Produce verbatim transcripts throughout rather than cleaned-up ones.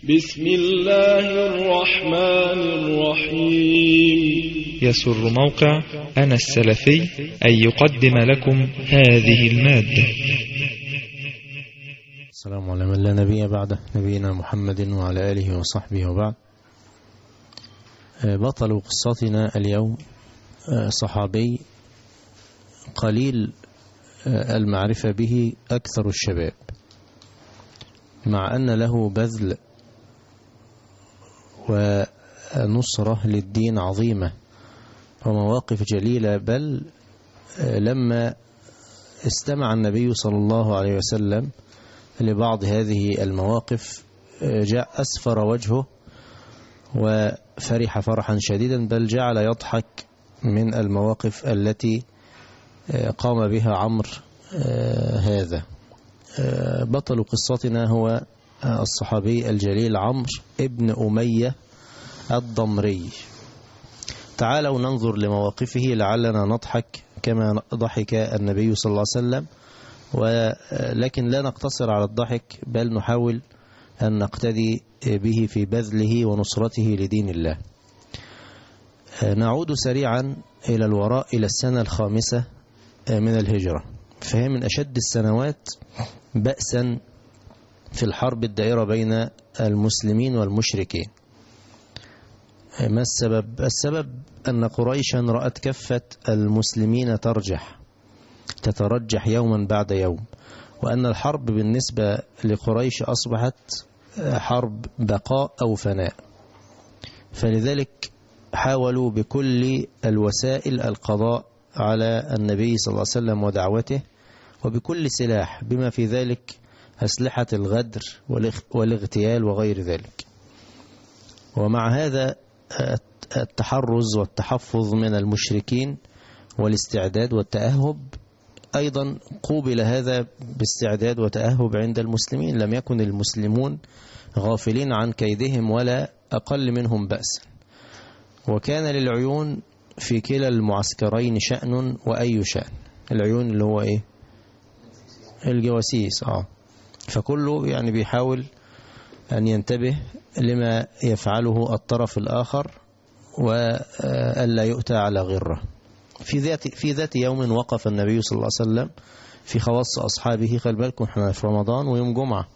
بسم الله الرحمن الرحيم. يسر موقع أنا السلفي أن يقدم لكم هذه المادة. السلام على من لا نبي بعده، نبينا محمد وعلى آله وصحبه وبعد. بطل قصتنا اليوم صحابي قليل المعرفة به أكثر الشباب، مع أن له بذل ونصرة للدين عظيمة ومواقف جليلة، بل لما استمع النبي صلى الله عليه وسلم لبعض هذه المواقف جاء أسفر وجهه وفرح فرحا شديدا، بل جعل يضحك من المواقف التي قام بها عمرو هذا. بطل قصتنا هو الصحابي الجليل عمرو ابن أمية الضمري. تعالوا ننظر لمواقفه لعلنا نضحك كما ضحك النبي صلى الله عليه وسلم، ولكن لا نقتصر على الضحك بل نحاول أن نقتدي به في بذله ونصرته لدين الله. نعود سريعا إلى الوراء إلى السنة الخامسة من الهجرة، فهي من أشد السنوات بأسا في الحرب الدائرة بين المسلمين والمشركين. ما السبب؟ السبب أن قريشا رأت كفة المسلمين ترجح تترجح يوما بعد يوم، وأن الحرب بالنسبة لقريش أصبحت حرب بقاء أو فناء، فلذلك حاولوا بكل الوسائل القضاء على النبي صلى الله عليه وسلم ودعوته، وبكل سلاح بما في ذلك أسلحة الغدر والاغتيال وغير ذلك. ومع هذا التحرز والتحفظ من المشركين والاستعداد والتأهب، أيضا قوبل هذا باستعداد وتأهب عند المسلمين. لم يكن المسلمون غافلين عن كيدهم ولا أقل منهم بأسا، وكان للعيون في كلا المعسكرين شأن وأي شأن. العيون اللي هو إيه؟ الجواسيس. آه فكله يعني بيحاول أن ينتبه لما يفعله الطرف الآخر وألا يؤتى على غره. في ذات في ذات يوم وقف النبي صلى الله عليه وسلم في خواص أصحابه. خلي بالكم احنا في رمضان ويوم جمعة،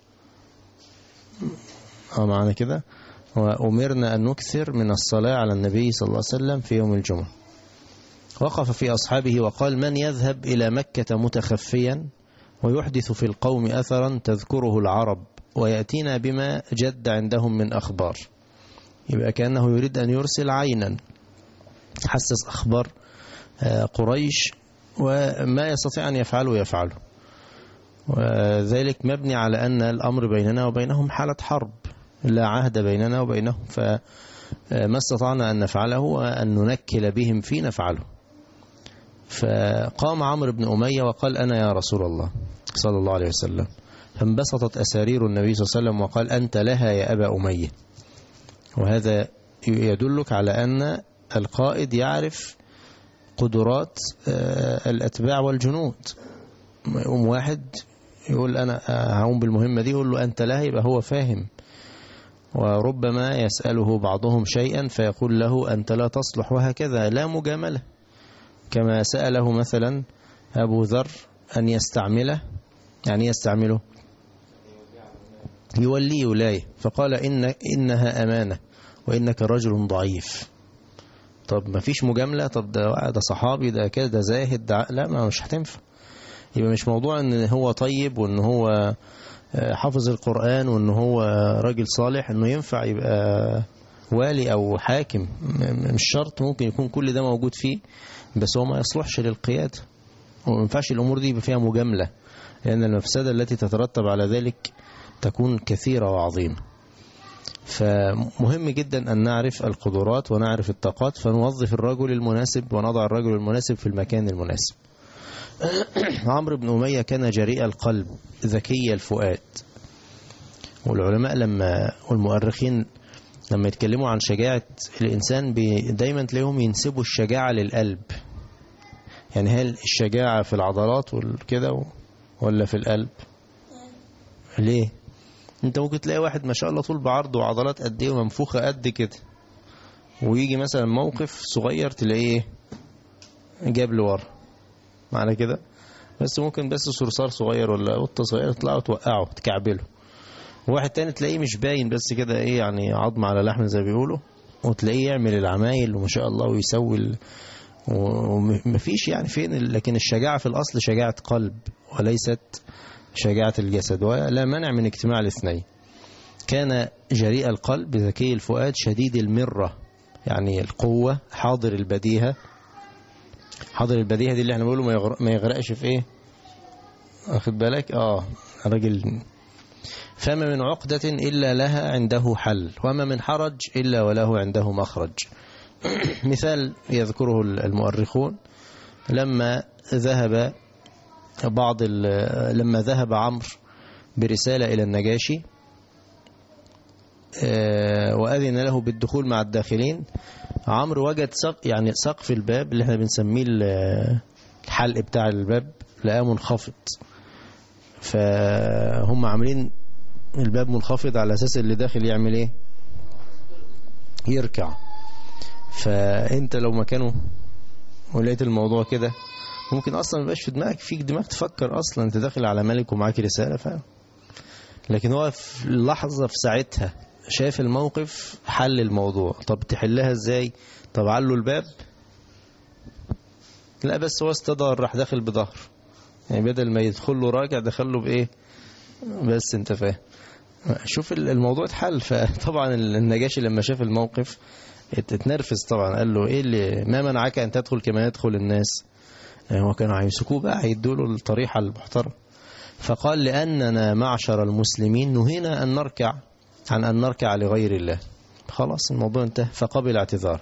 اه معنا كده، وأمرنا أن نكثر من الصلاة على النبي صلى الله عليه وسلم في يوم الجمعة. وقف في أصحابه وقال: من يذهب إلى مكة متخفيا ويحدث في القوم أثرا تذكره العرب ويأتينا بما جد عندهم من أخبار. يبقى كأنه يريد أن يرسل عينا حسس أخبار قريش، وما يستطيع أن يفعله يفعله، وذلك مبني على أن الأمر بيننا وبينهم حالة حرب، لا عهد بيننا وبينهم، فما استطعنا أن نفعله وأن ننكل بهم في نفعله. فقام عمرو بن أمية وقال: أنا يا رسول الله صلى الله عليه وسلم. فانبسطت أسارير النبي صلى الله عليه وسلم وقال: أنت لها يا أبا أمية. وهذا يدلك على أن القائد يعرف قدرات الأتباع والجنود. يقوم واحد يقول أنا هقوم بالمهمة دي، يقول له أنت لها، يبقى هو فاهم. وربما يسأله بعضهم شيئا فيقول له أنت لا تصلح، وهكذا لا مجاملة. كما سأله مثلا أبو ذر أن يستعمله، يعني يستعمله يولي ولاية، فقال إن إنها أمانة وإنك رجل ضعيف. طب ما فيش مجاملة؟ طب ده, ده صحابي، ده كده، ده زاهد، ده لا، ما مش هتنفع. يبقى مش موضوع ان هو طيب وان هو حافظ القرآن وان هو راجل صالح انه ينفع يبقى والي او حاكم. مش شرط، ممكن يكون كل ده موجود فيه بس هو ما يصلحش للقيادة. وما ينفعش الامور دي يبقى فيها مجاملة، لان المفسدة التي تترتب على ذلك تكون كثيرة وعظيمة. فمهم جدا أن نعرف القدرات ونعرف الطاقات، فنوظف الرجل المناسب ونضع الرجل المناسب في المكان المناسب. عمرو بن أمية كان جريء القلب ذكي الفؤاد، والعلماء لما والمؤرخين لما يتكلموا عن شجاعة الإنسان دايما تلاقيهم ينسبوا الشجاعة للقلب. يعني هل الشجاعة في العضلات والكده ولا في القلب؟ ليه؟ انت ممكن تلاقي واحد ما شاء الله طول بعرض وعضلات قد ايه ومنفوخة قد كده، ويجي مثلا موقف صغير تلاقيه جاب لورا معنى كده، بس ممكن بس صرصار صغير ولا قطة صغيرة تطلعه وتوقعه تكعبله. واحد تاني تلاقيه مش باين بس كده ايه يعني عظم على لحم زي بيقولوا، وتلاقيه يعمل العمايل وما شاء الله ويسوي ال... ومفيش يعني فين. لكن الشجاعة في الأصل شجاعة قلب وليست شجاعة الجسد، ولا مانع من اجتماع الاثنين. كان جريء القلب ذكي الفؤاد شديد المرة، يعني القوة حاضر البديهة. حاضر البديهة دي اللي احنا بنقوله ما, يغر... ما يغرقش في ايه، واخد بالك؟ اه راجل. فما من عقدة إلا لها عنده حل، وما من حرج إلا وله عنده مخرج. مثال يذكره المؤرخون، لما ذهب بعض لما ذهب عمرو برسالة إلى النجاشي وأذن له بالدخول مع الداخلين، عمرو وجد سق يعني سقف الباب اللي احنا بنسميه الحلق بتاع الباب لقاه منخفض، فهم عاملين الباب منخفض على أساس اللي داخل يعمل ايه، يركع. فانت لو مكانه ولقيت الموضوع كده ممكن اصلا ما يبقاش في دماغك فيك دماغ تفكر اصلا انت داخل على ملك ومعاك رسالة، فاهم؟ لكن هو في اللحظة في ساعتها شايف الموقف حل الموضوع. طب تحلها ازاي؟ طب علوا الباب؟ لا بس هو استدار راح داخل بظهر، يعني بدل ما يدخل له راجع دخل له بايه بس، انت فاهم؟ شوف الموضوع اتحل. فطبعا النجاشي لما شاف الموقف اتنرفز طبعا، قال له ايه اللي ما منعك ان تدخل كما يدخل الناس؟ يعني هو كانوا هيمسكوه بقى هيدوا له الطريحه المحترمه. فقال لأننا معشر المسلمين نهينا أن نركع عن أن نركع لغير الله. خلاص الموضوع انتهى، فقبل اعتذار.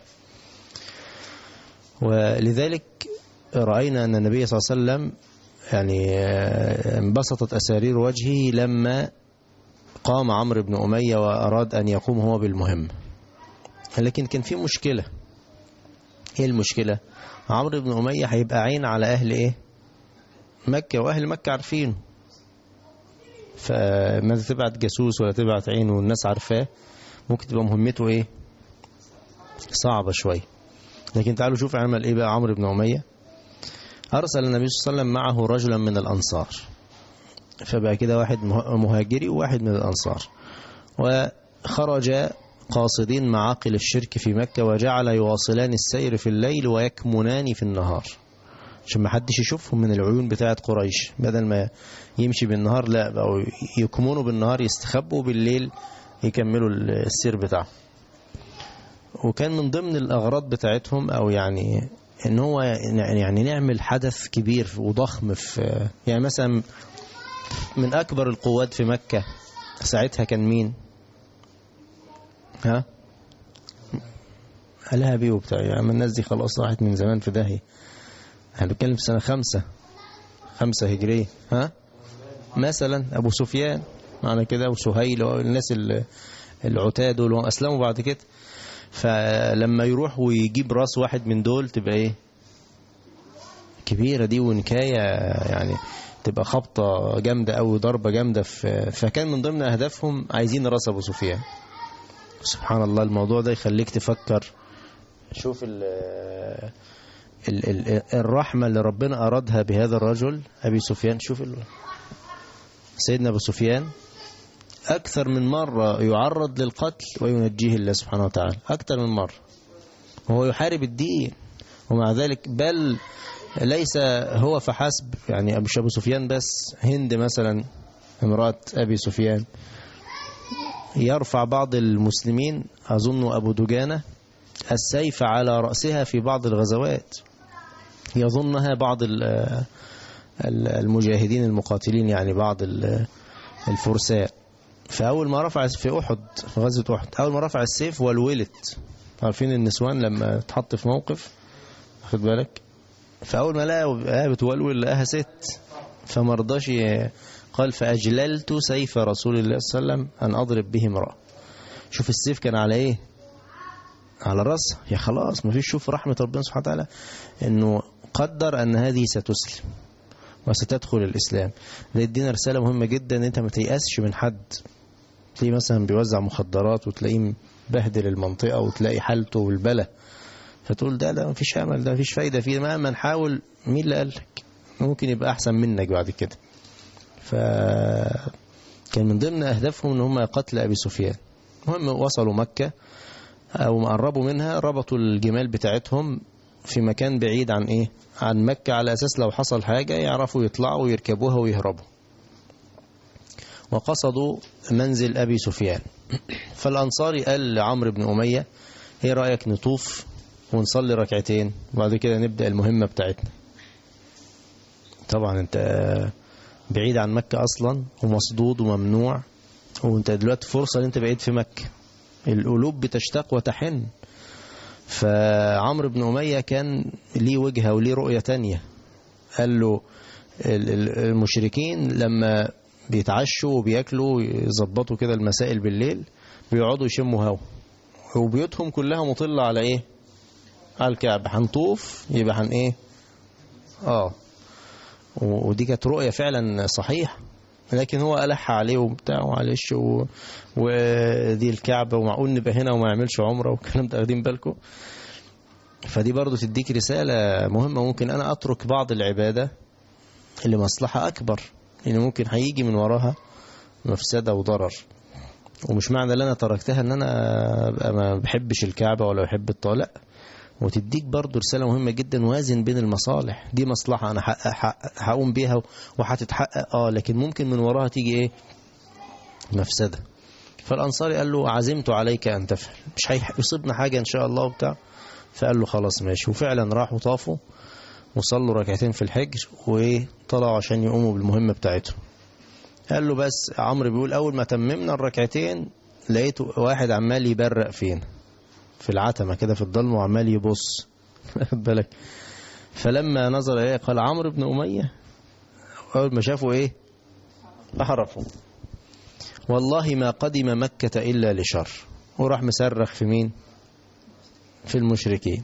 ولذلك رأينا أن النبي صلى الله عليه وسلم يعني انبسطت أسارير وجهه لما قام عمرو بن أمية وأراد أن يقوم هو بالمهم. لكن كان في مشكلة. ايه المشكلة؟ عمرو بن أمية هيبقى عين على أهل ايه مكة، وأهل مكة عارفينه، فما تبعت جاسوس ولا تبعت عين والناس عارفاه ممكن تبقى مهمته ايه صعبة شوية. لكن تعالوا شوف عمل ايه بقى عمرو بن أمية. أرسل النبي صلى الله عليه وسلم معه رجلا من الأنصار، فبقى كده واحد مهاجري وواحد من الأنصار، وخرج قاصدين معاقل الشرك في مكة، وجعل يواصلان السير في الليل ويكمنان في النهار عشان ما حدش يشوفهم من العيون بتاعة قريش. بدل ما يمشي بالنهار لا بقوا يكمنوا بالنهار يستخبوا بالليل يكملوا السير بتاعهم. وكان من ضمن الأغراض بتاعتهم أو يعني إن هو يعني نعمل حدث كبير وضخم في يعني مثلا من أكبر القوات في مكة ساعتها كان مين؟ ها؟ قالها بيه وبتاع يعني الناس دي خلاص راحت من زمان في داهية. هنتكلم في سنة خمسة خمسة هجرية. ها مثلا أبو سفيان معنى كده وسهيل والناس العتاد دول أسلموا بعد كده. فلما يروح ويجيب راس واحد من دول تبقى ايه كبيرة دي ونكاية، يعني تبقى خبطة جامدة أو ضربة جامدة. فكان من ضمن أهدافهم عايزين راس أبو سفيان. سبحان الله الموضوع ده يخليك تفكر. شوف ال ال ال الرحمة اللي ربنا أرادها بهذا الرجل أبي سفيان. شوف سيدنا أبو سفيان أكثر من مرة يعرض للقتل وينجيه الله سبحانه وتعالى أكثر من مرة، وهو يحارب الدين. ومع ذلك بل ليس هو فحسب، يعني أبو سفيان بس، هند مثلا امرأة أبي سفيان يرفع بعض المسلمين أظن أبو دجانة السيف على رأسها في بعض الغزوات، يظنها بعض المجاهدين المقاتلين يعني بعض الفرساء. فأول ما رفع في أحد في غزوة أحد أول ما رفع السيف والولت، عارفين النسوان لما تحط في موقف خد بالك، فأول ما لقى بتولول لقاها ست فمرضاش، قال فأجللت سيف رسول الله صلى الله عليه وسلم أن أضرب به امرأة. شوف السيف كان على إيه؟ على رأسها. يا خلاص ما فيش. شوف رحمة ربنا سبحانه وتعالى إنه قدر أن هذه ستسلم وستدخل الإسلام. ده يدينا رسالة مهمة جدا، أنت ما تيأسش من حد تلاقيه مثلا بيوزع مخدرات وتلاقيه بهدل المنطقة وتلاقي حالته والبلة، فتقول ده ده مفيش امل، ده مفيش فايدة فيه، مهما نحاول مين اللي قالك ممكن يبقى احسن منك بعد كده. فكان من ضمن اهدافهم ان هم قتل ابي سفيان. المهم وصلوا مكة او قربوا منها، ربطوا الجمال بتاعتهم في مكان بعيد عن ايه عن مكة، على اساس لو حصل حاجة يعرفوا يطلعوا ويركبوها ويهربوا. وقصدوا منزل ابي سفيان. فالانصاري قال لعمرو بن امية ايه رأيك نطوف ونصلي ركعتين وبعد كده نبدأ المهمة بتاعتنا. طبعا انت بعيد عن مكة اصلا ومصدود وممنوع، وانت دلوقتي فرصة ان انت بعيد في مكة، القلوب بتشتاق وتحن. فعمرو بن أمية كان ليه وجهة وليه رؤية تانية. قال له المشركين لما بيتعشوا وبيأكلوا يظبطوا كده المسائل بالليل بيقعدوا يشموا هوا، وبيوتهم كلها مطلة على ايه على الكعبة، هنطوف يبقى هن ايه اه ودي كانت رؤية فعلا صحيحة، لكن هو ألح عليه وبتاع وعليش و... ودي الكعبة ومعقول نبقى هنا وما يعملش عمرة والكلام ده، واخدين بالكم. فدي برضو تديك رسالة مهمة، ممكن أنا أترك بعض العبادة اللي مصلحة أكبر، لأن ممكن هيجي من وراها مفسدة وضرر، ومش معنى اللي أنا تركتها أن أنا أبقى ما بحبش الكعبة ولا بحب الطالع. وتديك برضو رسالة مهمة جدا، وازن بين المصالح، دي مصلحة أنا هقوم بيها وهتتحقق اه لكن ممكن من وراها تيجي ايه مفسدة. فالأنصاري قال له عزمت عليك أن تفعل، مش هيصيبنا حاجة إن شاء الله وبتاع. فقال له خلاص ماشي، وفعلا راحوا طافوا وصلوا ركعتين في الحجر وطلعوا عشان يقوموا بالمهمة بتاعتهم. قال له بس عمرو بيقول أول ما تممنا الركعتين لقيت واحد عمال يبرق فين في العتمة كده في الظلم وعمال يبص خد بالك. فلما نظر إليه قال عمرو بن أمية، أول ما شافوا إيه أحرفوا والله ما قدم مكة إلا لشر، وراح مسرخ في مين في المشركين.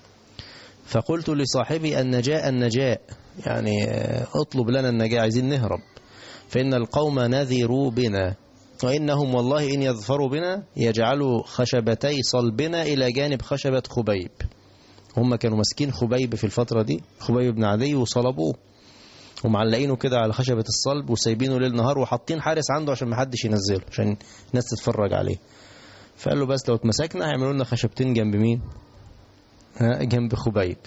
فقلت لصاحبي النجاء النجاء، يعني اطلب لنا النجاة، عايزين نهرب، فإن القوم نذروا بنا وإنهم والله إن يظفروا بنا يجعلوا خشبتي صلبنا إلى جانب خشبة خبيب. هم كانوا ماسكين خبيب في الفترة دي، خبيب بن عدي، وصلبوه ومعلقينه كده على خشبة الصلب وسايبينه ليل نهار وحاطين حارس عنده عشان ما حدش ينزله عشان الناس تتفرج عليه. فقال له بس لو اتمسكنا هيعملوا لنا خشبتين جنب مين ها جنب خبيب.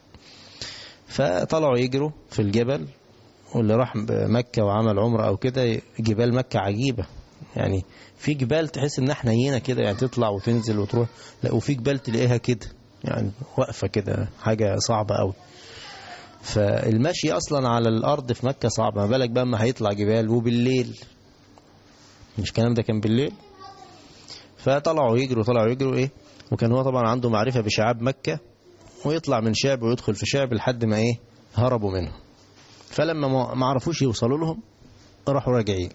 فطلعوا يجروا في الجبل، واللي راح مكة وعمل عمره أو كده جبال مكة عجيبة، يعني في جبال تحس إنها حنينة كده يعني تطلع وتنزل وتروح، لا وفي جبال تلاقيها كده يعني واقفة كده حاجة صعبة قوي. فالمشي أصلا على الأرض في مكة صعب، ما بالك بقى ما هيطلع جبال وبالليل، مش الكلام ده كان بالليل. فطلعوا يجروا طلعوا يجروا إيه، وكان هو طبعا عنده معرفة بشعاب مكة، ويطلع من شعب ويدخل في شعب لحد ما إيه هربوا منه. فلما ما عرفوش يوصلوا لهم راحوا راجعين.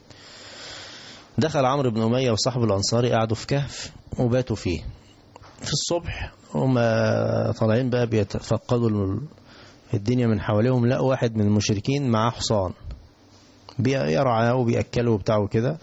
دخل عمرو بن أمية وصاحبه الأنصاري قعدوا في كهف وباتوا فيه. في الصبح هم طالعين بقى بيتفقدوا الدنيا من حواليهم، لقوا واحد من المشركين معاه حصان بيرعاه وبيأكلوا وبتاعوا كده،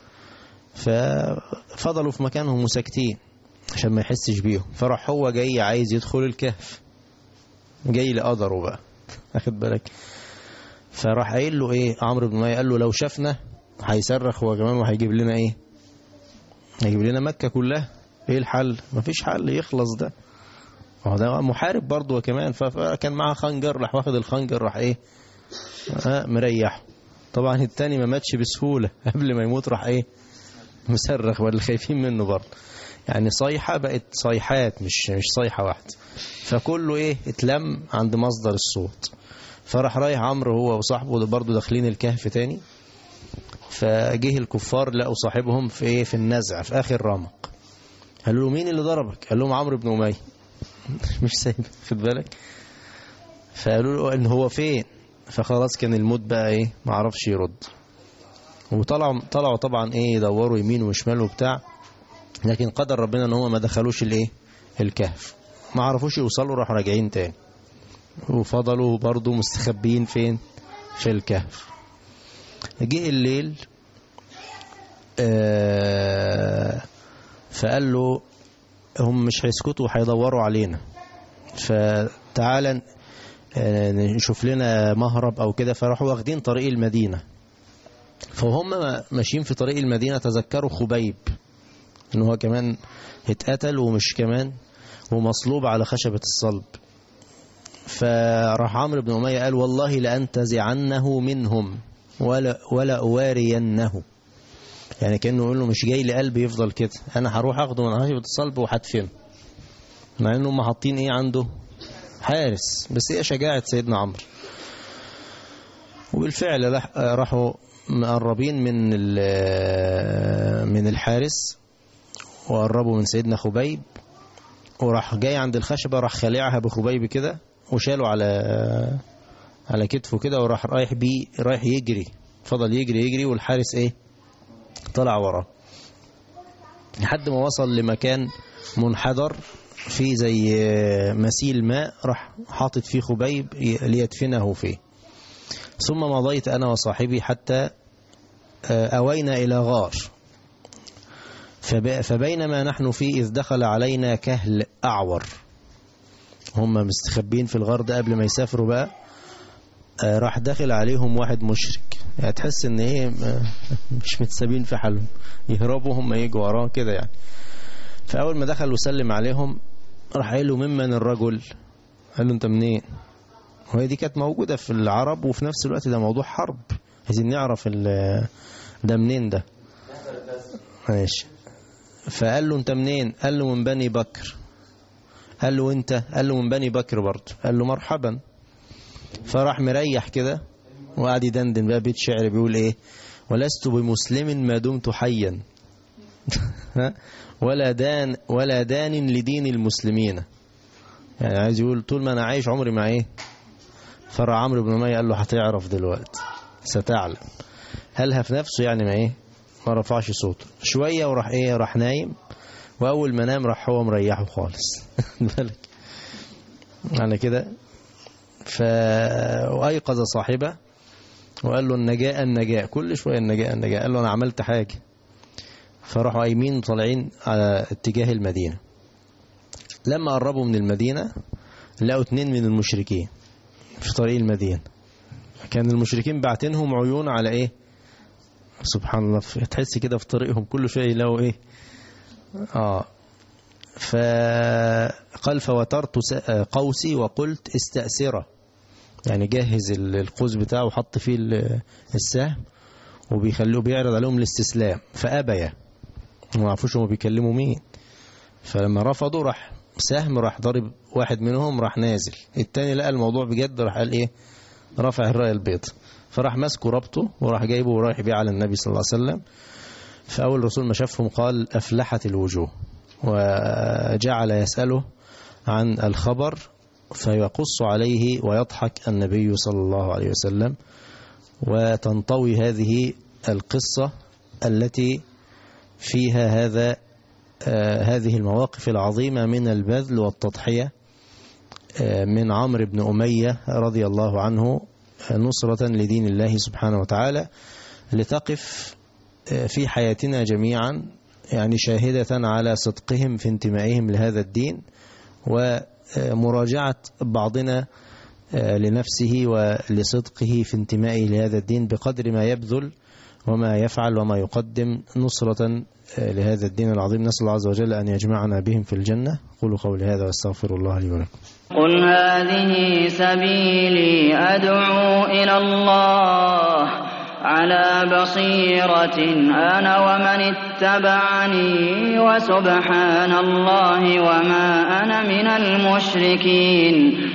ففضلوا في مكانهم وساكتين عشان ما يحسش بيهم. فراح هو جاي عايز يدخل الكهف، جاي لقدره بقى اخد بالك. فراح قايل له ايه عمرو بن أمية، قال له لو شافنا هيصرخ هو كمان وهيجيب لنا ايه هيجيب لنا مكة كلها، ايه الحل؟ مفيش حل يخلص ده، هو ده محارب برضه وكمان. فكان معاه خنجر، راح واخد الخنجر راح ايه آه مريح. طبعا التاني ما ماتش بسهولة، قبل ما يموت راح ايه مصرخ، واللي خايفين منه برضه يعني صيحة بقت صيحات مش مش صيحة واحدة. فكله ايه اتلم عند مصدر الصوت. فراح رايح عمرو هو وصاحبه برضه داخلين الكهف تاني. فجه الكفار لقوا صاحبهم في ايه في النزع في اخر رمق. قالوا له مين اللي ضربك؟ قال لهم عمرو بن أمية مش سايب خد بالك. فقالوا له ان هو فين؟ فخلاص كان الموت بقى ايه ما عرفش يرد. وطلعوا طلعوا طبعا ايه يدوروا يمين وشمال وبتاع، لكن قدر ربنا ان هم ما دخلوش الايه الكهف، ما عرفوش يوصلوا، راحوا راجعين تاني وفضلوا برضو مستخبيين فين في الكهف. جه الليل فقال له هم مش هيسكتوا وهيدوروا علينا، فتعالى نشوف لنا مهرب أو كده. فراحوا واخدين طريق المدينة، فهم ماشيين في طريق المدينة تذكروا خبيب إنه هو كمان اتقتل ومش كمان ومصلوب على خشبة الصلب. فراح عمرو بن أمية قال والله لأنتزعنه منهم ولا, ولا أوارينه، يعني كأنه يقول له مش جاي لقلبي يفضل كده، أنا هروح أخده من خشبة الصلب وهدفنه، مع إنهم حاطين إيه عنده حارس. بس هي شجاعة سيدنا عمرو. وبالفعل راحوا مقربين من من الحارس وقربوا من سيدنا خبيب، وراح جاي عند الخشبة راح خلعها بخبيب كده وشاله على على كتفه كده، وراح رايح بيه رايح يجري، فضل يجري يجري والحارس ايه طلع وراه لحد ما وصل لمكان منحدر فيه زي مسيل ماء، راح حاطط فيه خبيب ليدفنه فيه. ثم مضيت أنا وصاحبي حتى أوينا إلى غار، فبينما نحن فيه إذ دخل علينا كهل أعور. هم مستخبين في الغار ده قبل ما يسافروا بقى، راح داخل عليهم واحد مشرك، يعني تحس ان ايه مش متسابين في حالهم، يهربوا هم يجوا وراه كده يعني. فأول ما دخل وسلم عليهم راح قال له ممن الرجل؟ قال له انت منين؟ وهي دي كانت موجودة في العرب، وفي نفس الوقت ده موضوع حرب، عايزين نعرف ده منين ده. ماشي. فقال له انت منين؟ قال له من بني بكر. قال له انت؟ قال له من بني بكر برضه. قال له مرحبا. فراح مريح كده وقعد يدندن بقى بيت شعر بيقول ايه: ولست بمسلم ما دمت حيا ولا دان ولا دان لدين المسلمين، يعني عايز يقول طول ما انا عايش عمري مع ايه. فرع عمرو بن أمية قال له هتعرف دلوقتي ستعلم. هلها في نفسه يعني ما ايه ما رفعش صوته شوية وراح ايه راح نايم، واول ما نام راح هو مريحه خالص بالك على كده. فأيقظ صاحبه وقال له النجاة النجاة، كل شوية النجاة النجاة. قال له أنا عملت حاجة. فراحوا قايمين وطالعين على اتجاه المدينة. لما قربوا من المدينة لقوا اتنين من المشركين في طريق المدينة. كان المشركين باعتينهم عيون على ايه سبحان الله، تحس كده في طريقهم كل شوية يلاقوا ايه اه فقال فوترت قوسي وقلت استأسره، يعني جهز القوس بتاعه وحط فيه السهم وبيخلوه بيعرض عليهم الاستسلام، فأبيا ما عرفوش هم بيكلموا مين. فلما رفضوا راح سهم راح ضرب واحد منهم راح نازل، التاني لقى الموضوع بجد راح قال ايه رفع الراية البيض، فراح ماسكه ربطه وراح جايبه ورايح بيه على النبي صلى الله عليه وسلم. فأول الرسول ما شافهم قال أفلحت الوجوه، وجعل يسأله عن الخبر فيقص عليه ويضحك النبي صلى الله عليه وسلم. وتنطوي هذه القصة التي فيها هذا آه هذه المواقف العظيمة من البذل والتضحية آه من عمرو بن أمية رضي الله عنه نصرة لدين الله سبحانه وتعالى، لتقف آه في حياتنا جميعا يعني شاهدة على صدقهم في انتمائهم لهذا الدين، ومراجعة بعضنا لنفسه ولصدقه في انتمائه لهذا الدين بقدر ما يبذل وما يفعل وما يقدم نصرة لهذا الدين العظيم. نسأل الله عز وجل أن يجمعنا بهم في الجنة. قولوا قولي هذا واستغفر الله لي ولكم. قل هذه سبيلي أدعو إلى الله على بصيرة أنا ومن اتبعني وسبحان الله وما أنا من المشركين.